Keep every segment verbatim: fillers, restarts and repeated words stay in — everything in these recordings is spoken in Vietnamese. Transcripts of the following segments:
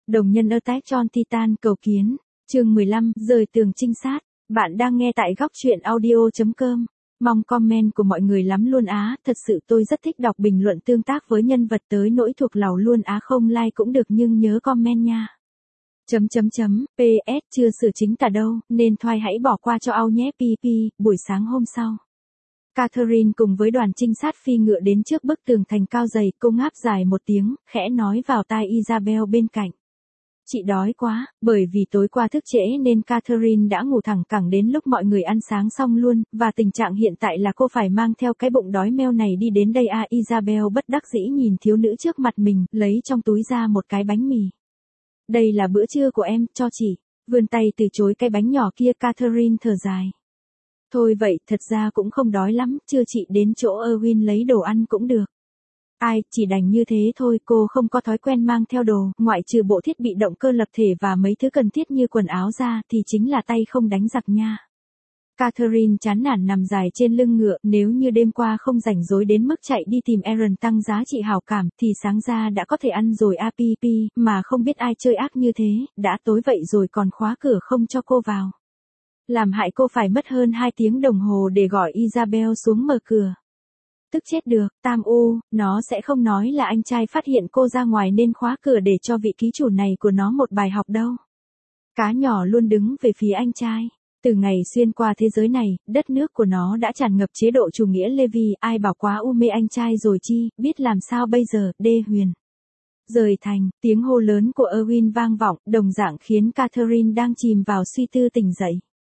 Đồng nhân Attack on Titan cầu kiến. Chương mười lăm, rời tường trinh sát. Bạn đang nghe tại góc truyện audio chấm com. Mong comment của mọi người lắm luôn á, thật sự tôi rất thích đọc bình luận tương tác với nhân vật tới nỗi thuộc lầu luôn á, không like cũng được nhưng nhớ comment nha. Chấm chấm chấm, pê ét chưa sửa chính tả đâu, nên thoai hãy bỏ qua cho ao nhé pi pi. Buổi sáng hôm sau, Catherine cùng với đoàn trinh sát phi ngựa đến trước bức tường thành cao dày, cô ngáp dài một tiếng, khẽ nói vào tai Isabel bên cạnh. Chị đói quá, bởi vì tối qua thức trễ nên Catherine đã ngủ thẳng cẳng đến lúc mọi người ăn sáng xong luôn, và tình trạng hiện tại là cô phải mang theo cái bụng đói meo này đi đến đây à. Isabel bất đắc dĩ nhìn thiếu nữ trước mặt mình, lấy trong túi ra một cái bánh mì. Đây là bữa trưa của em, cho chị. Vươn tay từ chối cái bánh nhỏ kia, Catherine thở dài. Thôi vậy, thật ra cũng không đói lắm, chưa chị đến chỗ Erwin lấy đồ ăn cũng được. Ai, chỉ đành như thế thôi, cô không có thói quen mang theo đồ, ngoại trừ bộ thiết bị động cơ lập thể và mấy thứ cần thiết như quần áo ra, thì chính là tay không đánh giặc nha. Catherine chán nản nằm dài trên lưng ngựa, nếu như đêm qua không rảnh rỗi đến mức chạy đi tìm Aaron tăng giá trị hảo cảm, thì sáng ra đã có thể ăn rồi a pi pi, mà không biết ai chơi ác như thế, đã tối vậy rồi còn khóa cửa không cho cô vào. Làm hại cô phải mất hơn hai tiếng đồng hồ để gọi Isabel xuống mở cửa. Tức chết được, Tam U, nó sẽ không nói là anh trai phát hiện cô ra ngoài nên khóa cửa để cho vị ký chủ này của nó một bài học đâu. Cá nhỏ luôn đứng về phía anh trai. Từ ngày xuyên qua thế giới này, đất nước của nó đã tràn ngập chế độ chủ nghĩa Levi, ai bảo quá u mê anh trai rồi chi, biết làm sao bây giờ, Đê Huyền. Rời thành, tiếng hô lớn của Erwin vang vọng, đồng dạng khiến Catherine đang chìm vào suy tư tỉnh dậy.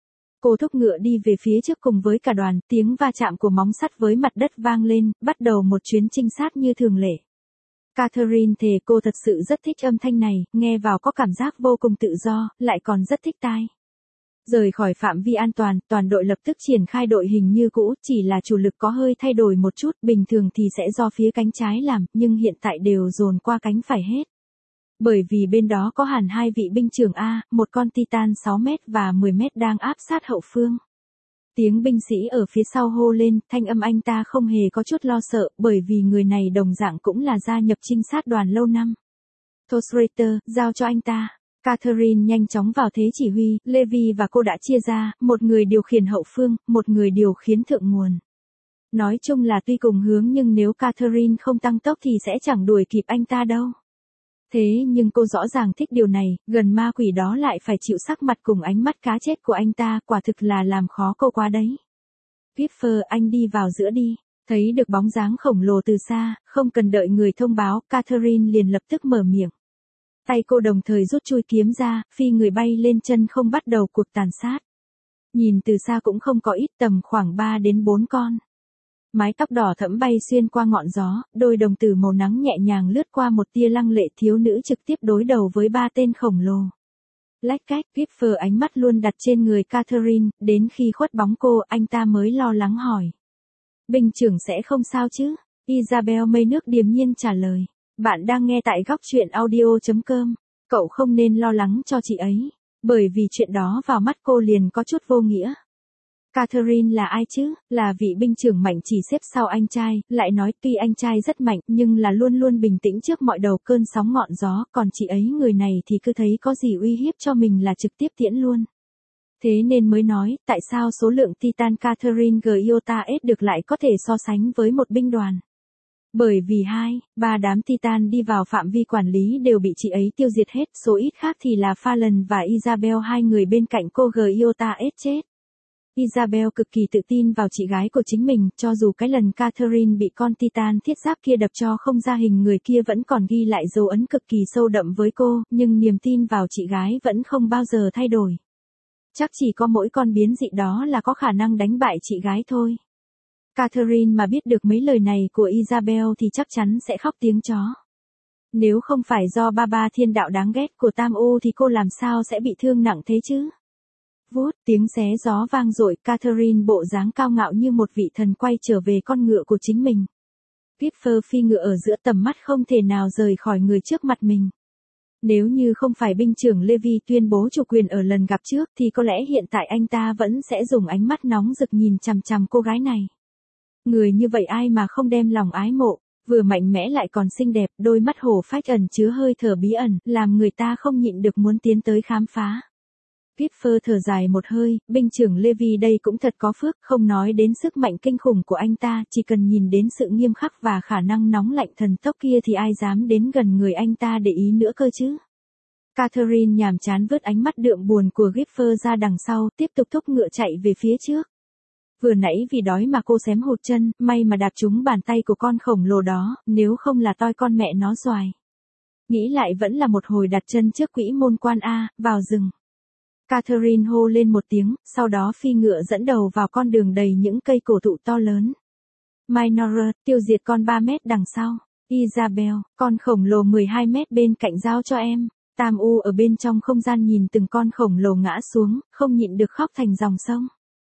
Cô thúc ngựa đi về phía trước cùng với cả đoàn, tiếng va chạm của móng sắt với mặt đất vang lên, bắt đầu một chuyến trinh sát như thường lệ. Catherine thề cô thật sự rất thích âm thanh này, nghe vào có cảm giác vô cùng tự do, lại còn rất thích tai. Rời khỏi phạm vi an toàn, toàn đội lập tức triển khai đội hình như cũ, chỉ là chủ lực có hơi thay đổi một chút, bình thường thì sẽ do phía cánh trái làm, nhưng hiện tại đều dồn qua cánh phải hết. Bởi vì bên đó có hẳn hai vị binh trưởng A, một con Titan sáu mét và mười mét đang áp sát hậu phương. Tiếng binh sĩ ở phía sau hô lên, thanh âm anh ta không hề có chút lo sợ, bởi vì người này đồng dạng cũng là gia nhập trinh sát đoàn lâu năm. Thosrater, giao cho anh ta. Catherine nhanh chóng vào thế chỉ huy, Levi và cô đã chia ra, một người điều khiển hậu phương, một người điều khiển thượng nguồn. Nói chung là tuy cùng hướng nhưng nếu Catherine không tăng tốc thì sẽ chẳng đuổi kịp anh ta đâu. Thế nhưng cô rõ ràng thích điều này, gần ma quỷ đó lại phải chịu sắc mặt cùng ánh mắt cá chết của anh ta, quả thực là làm khó cô quá đấy. Kiefer, anh đi vào giữa đi. Thấy được bóng dáng khổng lồ từ xa, không cần đợi người thông báo, Catherine liền lập tức mở miệng. Tay cô đồng thời rút chui kiếm ra, phi người bay lên chân không bắt đầu cuộc tàn sát. Nhìn từ xa cũng không có ít, tầm khoảng ba đến bốn con. Mái tóc đỏ thẫm bay xuyên qua ngọn gió, đôi đồng tử màu nắng nhẹ nhàng lướt qua một tia lăng lệ, thiếu nữ trực tiếp đối đầu với ba tên khổng lồ. Lách cách, Kiefer ánh mắt luôn đặt trên người Catherine, đến khi khuất bóng cô, anh ta mới lo lắng hỏi. Binh trưởng sẽ không sao chứ? Isabel mây nước điềm nhiên trả lời. Bạn đang nghe tại góc truyện audio chấm com. Cậu không nên lo lắng cho chị ấy, bởi vì chuyện đó vào mắt cô liền có chút vô nghĩa. Catherine là ai chứ? Là vị binh trưởng mạnh chỉ xếp sau anh trai, lại nói tuy anh trai rất mạnh nhưng là luôn luôn bình tĩnh trước mọi đầu cơn sóng ngọn gió, còn chị ấy người này thì cứ thấy có gì uy hiếp cho mình là trực tiếp tiễn luôn. Thế nên mới nói, tại sao số lượng Titan Catherine Giota S được lại có thể so sánh với một binh đoàn. Bởi vì hai, ba đám Titan đi vào phạm vi quản lý đều bị chị ấy tiêu diệt hết, số ít khác thì là Fallon và Isabel, hai người bên cạnh cô Giota S chết. Isabel cực kỳ tự tin vào chị gái của chính mình, cho dù cái lần Catherine bị con Titan thiết giáp kia đập cho không ra hình người kia vẫn còn ghi lại dấu ấn cực kỳ sâu đậm với cô, nhưng niềm tin vào chị gái vẫn không bao giờ thay đổi. Chắc chỉ có mỗi con biến dị đó là có khả năng đánh bại chị gái thôi. Catherine mà biết được mấy lời này của Isabel thì chắc chắn sẽ khóc tiếng chó. Nếu không phải do ba ba thiên đạo đáng ghét của Tam U thì cô làm sao sẽ bị thương nặng thế chứ? Vút, tiếng xé gió vang dội, Catherine bộ dáng cao ngạo như một vị thần quay trở về con ngựa của chính mình. Kiefer phi ngựa ở giữa tầm mắt không thể nào rời khỏi người trước mặt mình. Nếu như không phải binh trưởng Levi tuyên bố chủ quyền ở lần gặp trước thì có lẽ hiện tại anh ta vẫn sẽ dùng ánh mắt nóng rực nhìn chằm chằm cô gái này. Người như vậy ai mà không đem lòng ái mộ. Vừa mạnh mẽ lại còn xinh đẹp, đôi mắt hổ phách ẩn chứa hơi thở bí ẩn, làm người ta không nhịn được muốn tiến tới khám phá. Gipher thở dài một hơi, binh trưởng Levi đây cũng thật có phước, không nói đến sức mạnh kinh khủng của anh ta, chỉ cần nhìn đến sự nghiêm khắc và khả năng nóng lạnh thần tốc kia thì ai dám đến gần người anh ta để ý nữa cơ chứ. Catherine nhàm chán vớt ánh mắt đượm buồn của Gipher ra đằng sau, tiếp tục thúc ngựa chạy về phía trước. Vừa nãy vì đói mà cô xém hụt chân, may mà đạp trúng bàn tay của con khổng lồ đó, nếu không là toi con mẹ nó xoài. Nghĩ lại vẫn là một hồi đặt chân trước quỹ môn quan A, vào rừng. Catherine hô lên một tiếng, sau đó phi ngựa dẫn đầu vào con đường đầy những cây cổ thụ to lớn. Minora, tiêu diệt con ba mét đằng sau. Isabel, con khổng lồ mười hai mét bên cạnh giao cho em. Tam U ở bên trong không gian nhìn từng con khổng lồ ngã xuống, không nhịn được khóc thành dòng sông.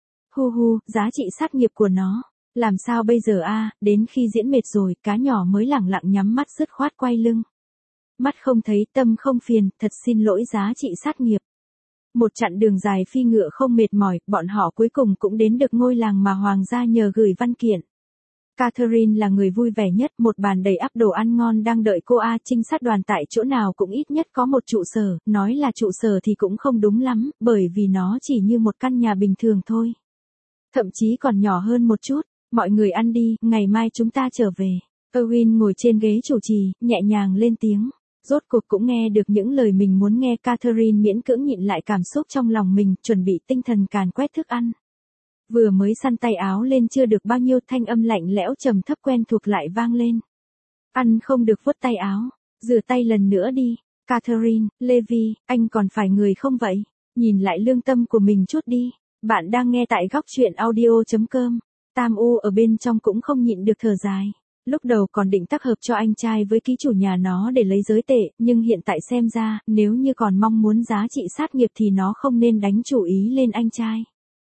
Hu hu, giá trị sát nghiệp của nó. Làm sao bây giờ a? Đến khi diễn mệt rồi, cá nhỏ mới lẳng lặng nhắm mắt dứt khoát quay lưng. Mắt không thấy, tâm không phiền, thật xin lỗi giá trị sát nghiệp. Một chặng đường dài phi ngựa không mệt mỏi, bọn họ cuối cùng cũng đến được ngôi làng mà hoàng gia nhờ gửi văn kiện. Catherine là người vui vẻ nhất, một bàn đầy ắp đồ ăn ngon đang đợi cô a. Trinh sát đoàn tại chỗ nào cũng ít nhất có một trụ sở, nói là trụ sở thì cũng không đúng lắm, bởi vì nó chỉ như một căn nhà bình thường thôi. Thậm chí còn nhỏ hơn một chút, mọi người ăn đi, ngày mai chúng ta trở về. Owen ngồi trên ghế chủ trì, nhẹ nhàng lên tiếng. Rốt cuộc cũng nghe được những lời mình muốn nghe. Catherine miễn cưỡng nhịn lại cảm xúc trong lòng mình, chuẩn bị tinh thần càn quét thức ăn. Vừa mới săn tay áo lên chưa được bao nhiêu, thanh âm lạnh lẽo trầm thấp quen thuộc lại vang lên. Ăn không được vuốt tay áo, rửa tay lần nữa đi. Catherine, Levi, anh còn phải người không vậy? Nhìn lại lương tâm của mình chút đi. Bạn đang nghe tại góc truyện audio chấm com. Tam U ở bên trong cũng không nhịn được thở dài. Lúc đầu còn định tác hợp cho anh trai với ký chủ nhà nó để lấy giới tệ, nhưng hiện tại xem ra, nếu như còn mong muốn giá trị sát nghiệp thì nó không nên đánh chủ ý lên anh trai.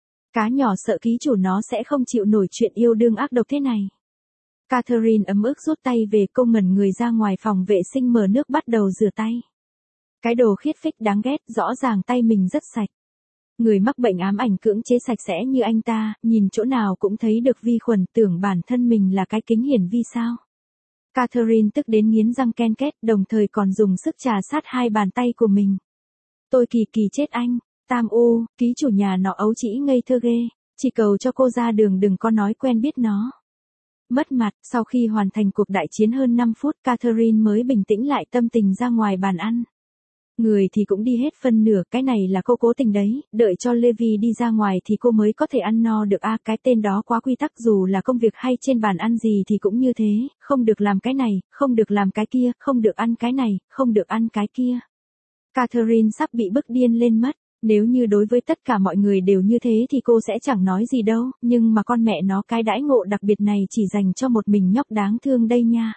Cá nhỏ sợ ký chủ nó sẽ không chịu nổi chuyện yêu đương ác độc thế này. Catherine ấm ức rút tay về, cô ngẩn người ra ngoài phòng vệ sinh mở nước bắt đầu rửa tay. Cái đồ khiết phích đáng ghét, rõ ràng tay mình rất sạch. Người mắc bệnh ám ảnh cưỡng chế sạch sẽ như anh ta, nhìn chỗ nào cũng thấy được vi khuẩn, tưởng bản thân mình là cái kính hiển vi sao. Catherine tức đến nghiến răng ken két, đồng thời còn dùng sức trà sát hai bàn tay của mình. Tôi kỳ kỳ chết anh. Tam U, ký chủ nhà nó ấu trĩ ngây thơ ghê, chỉ cầu cho cô ra đường đừng có nói quen biết nó. Mất mặt, sau khi hoàn thành cuộc đại chiến hơn năm phút, Catherine mới bình tĩnh lại tâm tình ra ngoài bàn ăn. Người thì cũng đi hết phân nửa, cái này là cô cố tình đấy, đợi cho Levi đi ra ngoài thì cô mới có thể ăn no được a. À, cái tên đó quá quy tắc, dù là công việc hay trên bàn ăn gì thì cũng như thế, không được làm cái này, không được làm cái kia, không được ăn cái này, không được ăn cái kia. Catherine sắp bị bức điên lên mất. Nếu như đối với tất cả mọi người đều như thế thì cô sẽ chẳng nói gì đâu, nhưng mà con mẹ nó cái đãi ngộ đặc biệt này chỉ dành cho một mình nhóc đáng thương đây nha.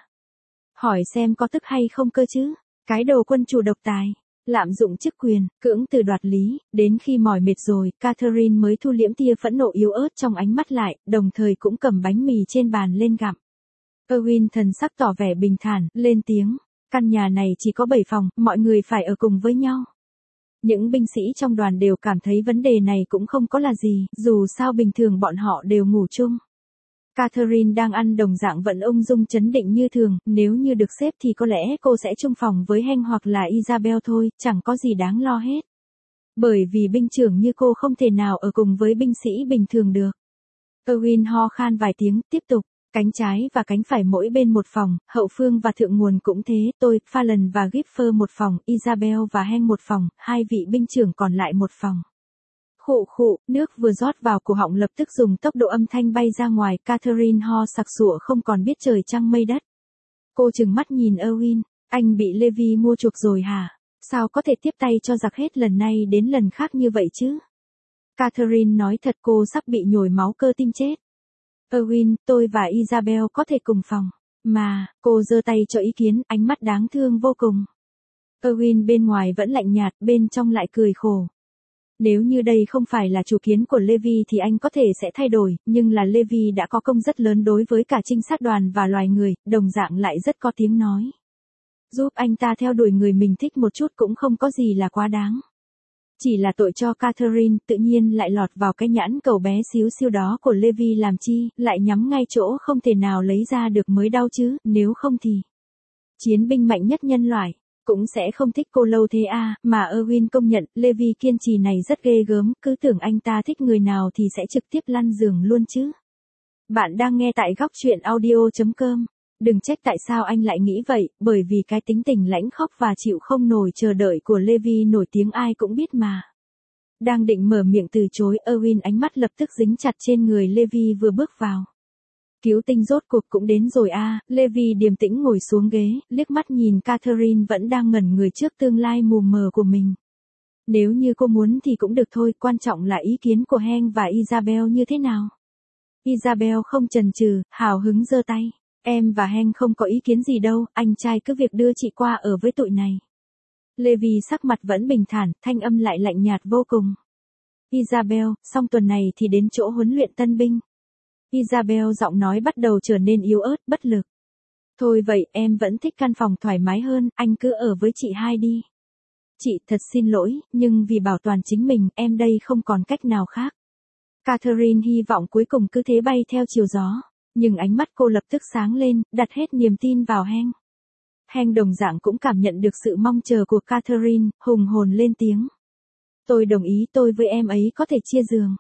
Hỏi xem có tức hay không cơ chứ, cái đồ quân chủ độc tài, lạm dụng chức quyền, cưỡng từ đoạt lý, đến khi mỏi mệt rồi, Catherine mới thu liễm tia phẫn nộ yếu ớt trong ánh mắt lại, đồng thời cũng cầm bánh mì trên bàn lên gặm. Owen thần sắc tỏ vẻ bình thản, lên tiếng, căn nhà này chỉ có bảy phòng, mọi người phải ở cùng với nhau. Những binh sĩ trong đoàn đều cảm thấy vấn đề này cũng không có là gì, dù sao bình thường bọn họ đều ngủ chung. Catherine đang ăn đồng dạng vẫn ung dung chấn định như thường, nếu như được xếp thì có lẽ cô sẽ chung phòng với Henry hoặc là Isabel thôi, chẳng có gì đáng lo hết. Bởi vì binh trưởng như cô không thể nào ở cùng với binh sĩ bình thường được. Owen ho khan vài tiếng, tiếp tục. Cánh trái và cánh phải mỗi bên một phòng, hậu phương và thượng nguồn cũng thế, tôi, Fallon và Gipher một phòng, Isabel và Henry một phòng, hai vị binh trưởng còn lại một phòng. Khụ khụ, nước vừa rót vào cổ họng lập tức dùng tốc độ âm thanh bay ra ngoài, Catherine ho sặc sụa không còn biết trời trăng mây đất. Cô trừng mắt nhìn Owen, anh bị Levi mua chuộc rồi hả? Sao có thể tiếp tay cho giặc hết lần này đến lần khác như vậy chứ? Catherine nói thật, cô sắp bị nhồi máu cơ tim chết. Owen, tôi và Isabel có thể cùng phòng. Mà, cô giơ tay cho ý kiến, ánh mắt đáng thương vô cùng. Owen bên ngoài vẫn lạnh nhạt, bên trong lại cười khổ. Nếu như đây không phải là chủ kiến của Levi thì anh có thể sẽ thay đổi, nhưng là Levi đã có công rất lớn đối với cả trinh sát đoàn và loài người, đồng dạng lại rất có tiếng nói. Giúp anh ta theo đuổi người mình thích một chút cũng không có gì là quá đáng. Chỉ là tội cho Catherine tự nhiên lại lọt vào cái nhãn cầu bé xíu xiu đó của Levi làm chi, lại nhắm ngay chỗ không thể nào lấy ra được mới đau chứ, nếu không thì. Chiến binh mạnh nhất nhân loại, cũng sẽ không thích cô lâu thế à, mà Erwin công nhận, Levi kiên trì này rất ghê gớm, cứ tưởng anh ta thích người nào thì sẽ trực tiếp lăn giường luôn chứ. Bạn đang nghe tại góc truyện audio chấm com. Đừng trách tại sao anh lại nghĩ vậy, bởi vì cái tính tình lãnh khóc và chịu không nổi chờ đợi của Levi nổi tiếng ai cũng biết mà. Đang định mở miệng từ chối, Erwin ánh mắt lập tức dính chặt trên người Levi vừa bước vào. Cứu tinh rốt cuộc cũng đến rồi à, Levi điềm tĩnh ngồi xuống ghế, liếc mắt nhìn Catherine vẫn đang ngẩn người trước tương lai mù mờ của mình. Nếu như cô muốn thì cũng được thôi, quan trọng là ý kiến của Hank và Isabel như thế nào. Isabel không chần chừ, hào hứng giơ tay. Em và Hank không có ý kiến gì đâu, anh trai cứ việc đưa chị qua ở với tụi này. Levi sắc mặt vẫn bình thản, thanh âm lại lạnh nhạt vô cùng. Isabel, xong tuần này thì đến chỗ huấn luyện tân binh. Isabel giọng nói bắt đầu trở nên yếu ớt, bất lực. Thôi vậy, em vẫn thích căn phòng thoải mái hơn, anh cứ ở với chị hai đi. Chị thật xin lỗi, nhưng vì bảo toàn chính mình, em đây không còn cách nào khác. Catherine hy vọng cuối cùng cứ thế bay theo chiều gió. Nhưng ánh mắt cô lập tức sáng lên, đặt hết niềm tin vào Hank. Hank đồng dạng cũng cảm nhận được sự mong chờ của Catherine, hùng hồn lên tiếng. Tôi đồng ý, tôi với em ấy có thể chia giường.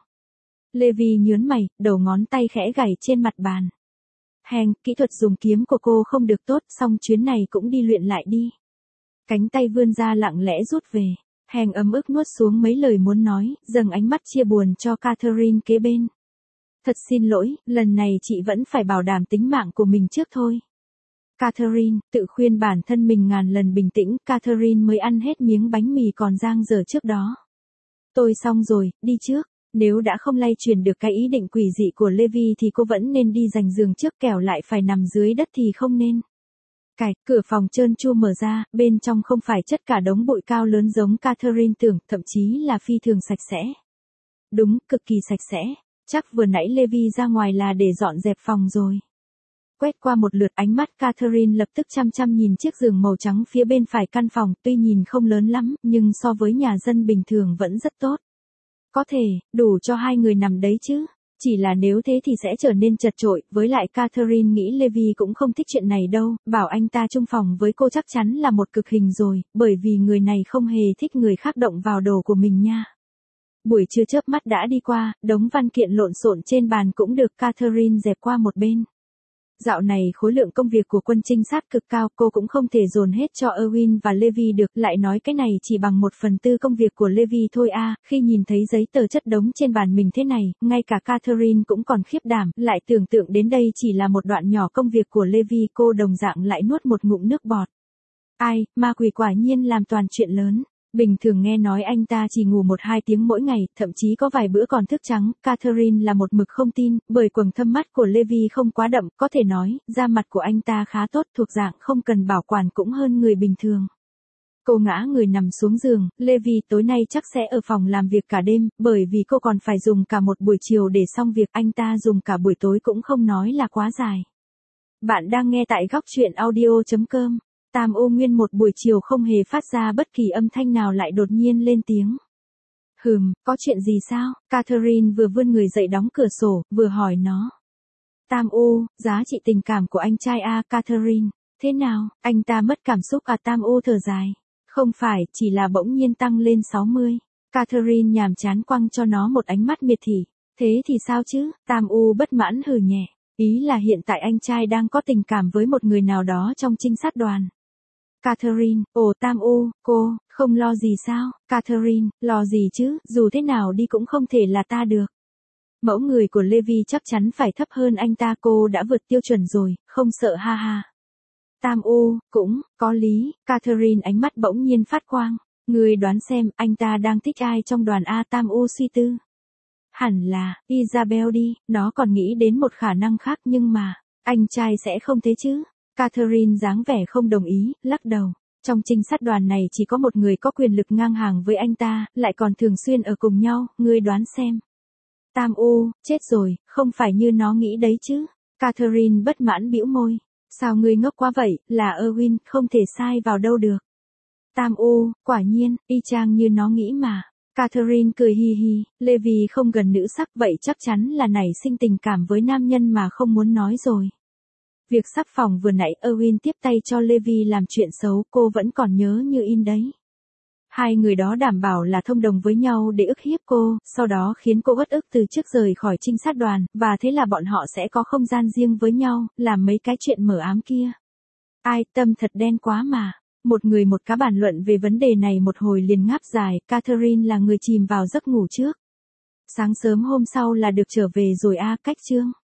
Levi nhớn mày, đầu ngón tay khẽ gảy trên mặt bàn. Hank, kỹ thuật dùng kiếm của cô không được tốt, xong chuyến này cũng đi luyện lại đi. Cánh tay vươn ra lặng lẽ rút về. Hank ấm ức nuốt xuống mấy lời muốn nói, dâng ánh mắt chia buồn cho Catherine kế bên. Thật xin lỗi, lần này chị vẫn phải bảo đảm tính mạng của mình trước thôi. Catherine, tự khuyên bản thân mình ngàn lần bình tĩnh, Catherine mới ăn hết miếng bánh mì còn dang dở trước đó. Tôi xong rồi, đi trước. Nếu đã không lay truyền được cái ý định quỷ dị của Levi thì cô vẫn nên đi giành giường trước, kẻo lại phải nằm dưới đất thì không nên. Cạch, cửa phòng trơn tru mở ra, bên trong không phải chất cả đống bụi cao lớn giống Catherine tưởng, thậm chí là phi thường sạch sẽ. Đúng, cực kỳ sạch sẽ. Chắc vừa nãy Levi ra ngoài là để dọn dẹp phòng rồi. Quét qua một lượt, ánh mắt Catherine lập tức chăm chăm nhìn chiếc giường màu trắng phía bên phải căn phòng, tuy nhìn không lớn lắm, nhưng so với nhà dân bình thường vẫn rất tốt. Có thể, đủ cho hai người nằm đấy chứ. Chỉ là nếu thế thì sẽ trở nên chật chội, với lại Catherine nghĩ Levi cũng không thích chuyện này đâu, bảo anh ta chung phòng với cô chắc chắn là một cực hình rồi, bởi vì người này không hề thích người khác động vào đồ của mình nha. Buổi trưa chớp mắt đã đi qua, đống văn kiện lộn xộn trên bàn cũng được Catherine dẹp qua một bên. Dạo này khối lượng công việc của quân trinh sát cực cao, cô cũng không thể dồn hết cho Erwin và Levi được, lại nói cái này chỉ bằng một phần tư công việc của Levi thôi à, khi nhìn thấy giấy tờ chất đống trên bàn mình thế này, ngay cả Catherine cũng còn khiếp đảm, lại tưởng tượng đến đây chỉ là một đoạn nhỏ công việc của Levi, cô đồng dạng lại nuốt một ngụm nước bọt. Ai, ma quỷ quả nhiên làm toàn chuyện lớn. Bình thường nghe nói anh ta chỉ ngủ một hai tiếng mỗi ngày, thậm chí có vài bữa còn thức trắng, Catherine là một mực không tin, bởi quầng thâm mắt của Levi không quá đậm, có thể nói, da mặt của anh ta khá tốt, thuộc dạng không cần bảo quản cũng hơn người bình thường. Cô ngã người nằm xuống giường, Levi tối nay chắc sẽ ở phòng làm việc cả đêm, bởi vì cô còn phải dùng cả một buổi chiều để xong việc, anh ta dùng cả buổi tối cũng không nói là quá dài. Bạn đang nghe tại góc truyện audio chấm com. Tam Ô Nguyên một buổi chiều không hề phát ra bất kỳ âm thanh nào lại đột nhiên lên tiếng. Hừm, có chuyện gì sao? Catherine vừa vươn người dậy đóng cửa sổ, vừa hỏi nó. Tam Ô, giá trị tình cảm của anh trai a, Catherine. Thế nào, anh ta mất cảm xúc à? Tam Ô thở dài. Không phải, chỉ là bỗng nhiên tăng lên sáu mươi. Catherine nhàm chán quăng cho nó một ánh mắt miệt thị. Thế thì sao chứ? Tam Ô bất mãn hừ nhẹ. Ý là hiện tại anh trai đang có tình cảm với một người nào đó trong trinh sát đoàn. Catherine, ồ Tam U, cô, không lo gì sao? Catherine, lo gì chứ, dù thế nào đi cũng không thể là ta được. Mẫu người của Levi chắc chắn phải thấp hơn anh ta, cô đã vượt tiêu chuẩn rồi, không sợ ha ha. Tam U, cũng, có lý, Catherine ánh mắt bỗng nhiên phát quang. Người đoán xem, anh ta đang thích ai trong đoàn A? Tam U suy tư. Hẳn là, Isabel đi, nó còn nghĩ đến một khả năng khác nhưng mà, anh trai sẽ không thế chứ. Catherine dáng vẻ không đồng ý, lắc đầu. Trong trinh sát đoàn này chỉ có một người có quyền lực ngang hàng với anh ta, lại còn thường xuyên ở cùng nhau, ngươi đoán xem. Tam U, chết rồi, không phải như nó nghĩ đấy chứ. Catherine bất mãn bĩu môi. Sao ngươi ngốc quá vậy, là Erwin, không thể sai vào đâu được. Tam U, quả nhiên, y chang như nó nghĩ mà. Catherine cười hi hi, Levi không gần nữ sắc vậy chắc chắn là nảy sinh tình cảm với nam nhân mà không muốn nói rồi. Việc sắp phòng vừa nãy Erwin tiếp tay cho Levi làm chuyện xấu cô vẫn còn nhớ như in đấy. Hai người đó đảm bảo là thông đồng với nhau để ức hiếp cô, sau đó khiến cô uất ức từ chức rời khỏi trinh sát đoàn, và thế là bọn họ sẽ có không gian riêng với nhau, làm mấy cái chuyện mờ ám kia. Ai, tâm thật đen quá mà. Một người một cá bàn luận về vấn đề này một hồi liền ngáp dài, Catherine là người chìm vào giấc ngủ trước. Sáng sớm hôm sau là được trở về rồi a, cách chương.